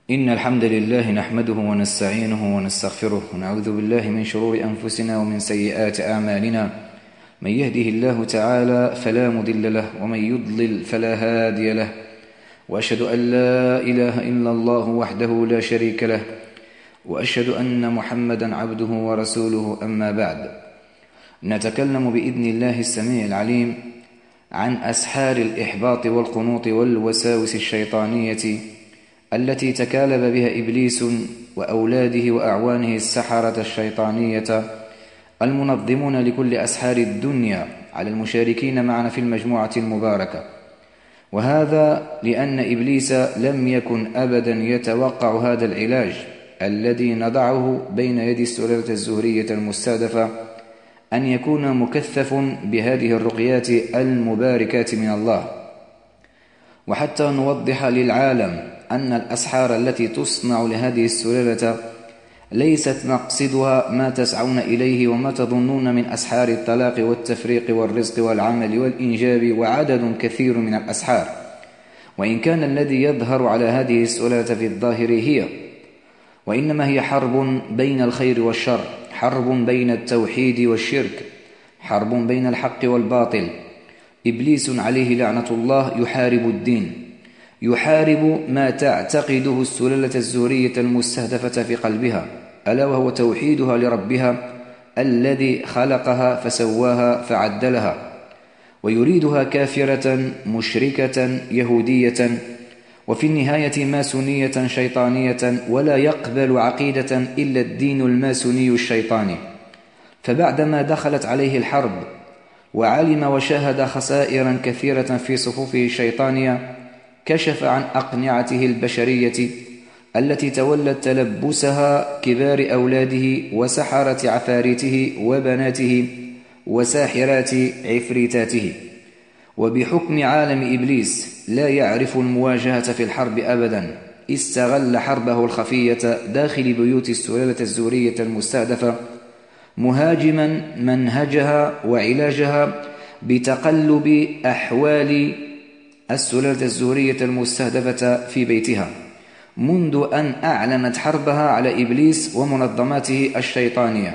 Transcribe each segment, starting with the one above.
إن الحمد لله نحمده ونستعينه ونستغفره ونعوذ بالله من شرور أنفسنا ومن سيئات أعمالنا. من يهده الله تعالى فلا مضل له ومن يضلل فلا هادي له، وأشهد أن لا إله إلا الله وحده لا شريك له، وأشهد أن محمدا عبده ورسوله. أما بعد، نتكلم بإذن الله السميع العليم عن أسحار الإحباط والقنوط والوساوس الشيطانية التي تكالب بها إبليس وأولاده وأعوانه السحرة الشيطانية المنظمون لكل أسحار الدنيا على المشاركين معنا في المجموعة المباركة. وهذا لأن إبليس لم يكن أبدا يتوقع هذا العلاج الذي نضعه بين يدي السلالة الزهرية المستهدفة أن يكون مكثف بهذه الرقيات المباركات من الله. وحتى نوضح للعالم أن الأسحار التي تصنع لهذه السلالة ليست مقصدها ما تسعون إليه وما تظنون من أسحار الطلاق والتفريق والرزق والعمل والإنجاب وعدد كثير من الأسحار، وإن كان الذي يظهر على هذه السلالة في الظاهر هي، وإنما هي حرب بين الخير والشر، حرب بين التوحيد والشرك، حرب بين الحق والباطل. إبليس عليه لعنة الله يحارب الدين، يحارب ما تعتقده السلالة الزهرية المستهدفة في قلبها، ألا وهو توحيدها لربها الذي خلقها فسواها فعدلها، ويريدها كافرة مشركة يهودية، وفي النهاية ماسونية شيطانية، ولا يقبل عقيدة إلا الدين الماسوني الشيطاني. فبعدما دخلت عليه الحرب وعلم وشاهد خسائرا كثيرة في صفوفه الشيطانية، كشف عن أقنعته البشرية التي تولت تلبسها كبار أولاده وسحرة عفاريته وبناته وساحرات عفريتاته. وبحكم عالم إبليس لا يعرف المواجهة في الحرب أبدا، استغل حربه الخفية داخل بيوت السلالة الزهرية المستهدفة، مهاجما منهجها وعلاجها بتقلب أحوال السلالة الزهرية المستهدفة في بيتها، منذ أن أعلنت حربها على إبليس ومنظماته الشيطانية.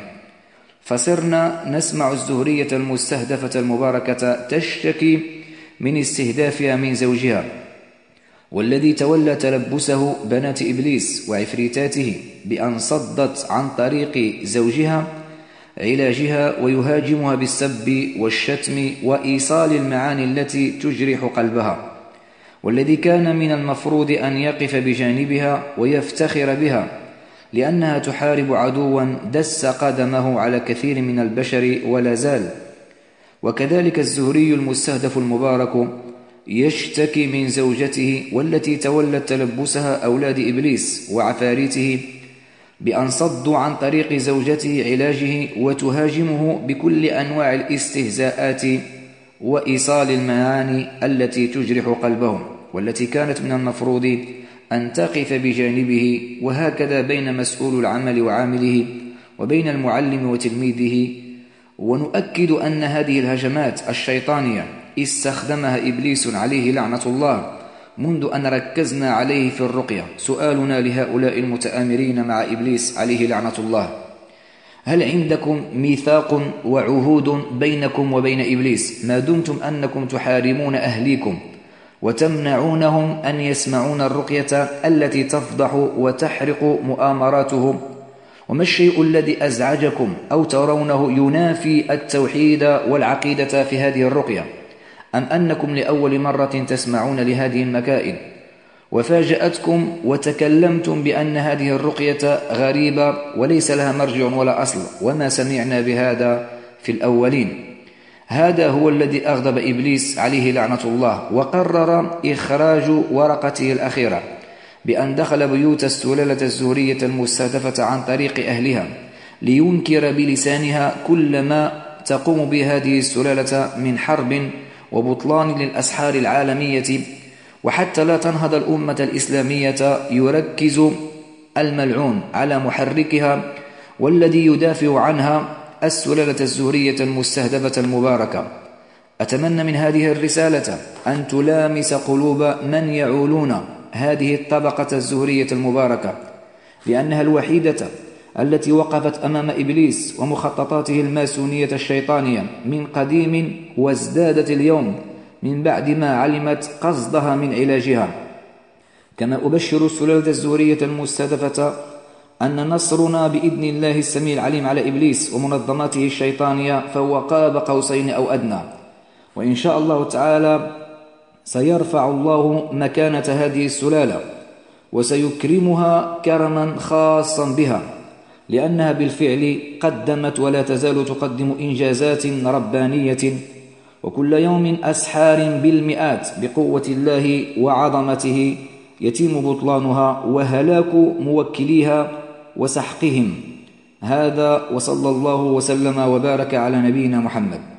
فصرنا نسمع الزهرية المستهدفة المباركة تشتكي من استهدافها من زوجها، والذي تولى تلبسه بنات إبليس وعفريتاته بأن صدت عن طريق زوجها علاجها، ويهاجمها بالسب والشتم وإيصال المعاني التي تجرح قلبها، والذي كان من المفروض أن يقف بجانبها ويفتخر بها، لأنها تحارب عدوا دس قدمه على كثير من البشر ولا زال. وكذلك الزهري المستهدف المبارك يشتكي من زوجته والتي تولت تلبسها أولاد إبليس وعفاريته بأن صدوا عن طريق زوجته علاجه، وتهاجمه بكل أنواع الاستهزاءات وإيصال المعاني التي تجرح قلبهم، والتي كانت من المفروض أن تقف بجانبه. وهكذا بين مسؤول العمل وعامله وبين المعلم وتلميذه. ونؤكد أن هذه الهجمات الشيطانية استخدمها إبليس عليه لعنة الله منذ أن ركزنا عليه في الرقية. سؤالنا لهؤلاء المتآمرين مع إبليس عليه لعنة الله: هل عندكم ميثاق وعهود بينكم وبين إبليس ما دمتم أنكم تحارمون أهليكم وتمنعونهم أن يسمعون الرقية التي تفضح وتحرق مؤامراتهم؟ وما الشيء الذي أزعجكم أو ترونه ينافي التوحيد والعقيدة في هذه الرقية؟ أم أنكم لأول مرة تسمعون لهذه المكائد وفاجأتكم وتكلمتم بأن هذه الرقية غريبة وليس لها مرجع ولا أصل، وما سمعنا بهذا في الأولين؟ هذا هو الذي أغضب إبليس عليه لعنة الله، وقرر إخراج ورقته الأخيرة بأن دخل بيوت السلالة الزهرية المستهدفة عن طريق أهلها لينكر بلسانها كل ما تقوم به هذه السلالة من حرب وبطلان للأسحار العالمية. وحتى لا تنهض الأمة الإسلامية يركز الملعون على محركها والذي يدافع عنها السلالة الزهرية المستهدفة المباركة. أتمنى من هذه الرسالة أن تلامس قلوب من يعولون هذه الطبقة الزهرية المباركة، لأنها الوحيدة التي وقفت أمام إبليس ومخططاته الماسونية الشيطانية من قديم، وازدادت اليوم من بعد ما علمت قصدها من علاجها. كما أبشر السلالة الزهرية المستهدفة أن نصرنا بإذن الله السميع العليم على إبليس ومنظماته الشيطانية فهو قاب قوسين أو أدنى، وإن شاء الله تعالى سيرفع الله مكانة هذه السلالة وسيكرمها كرما خاصا بها، لأنها بالفعل قدمت ولا تزال تقدم إنجازات ربانية، وكل يوم أسحار بالمئات بقوة الله وعظمته يتم بطلانها وهلاك موكليها وسحقهم. هذا وصلى الله وسلم وبارك على نبينا محمد.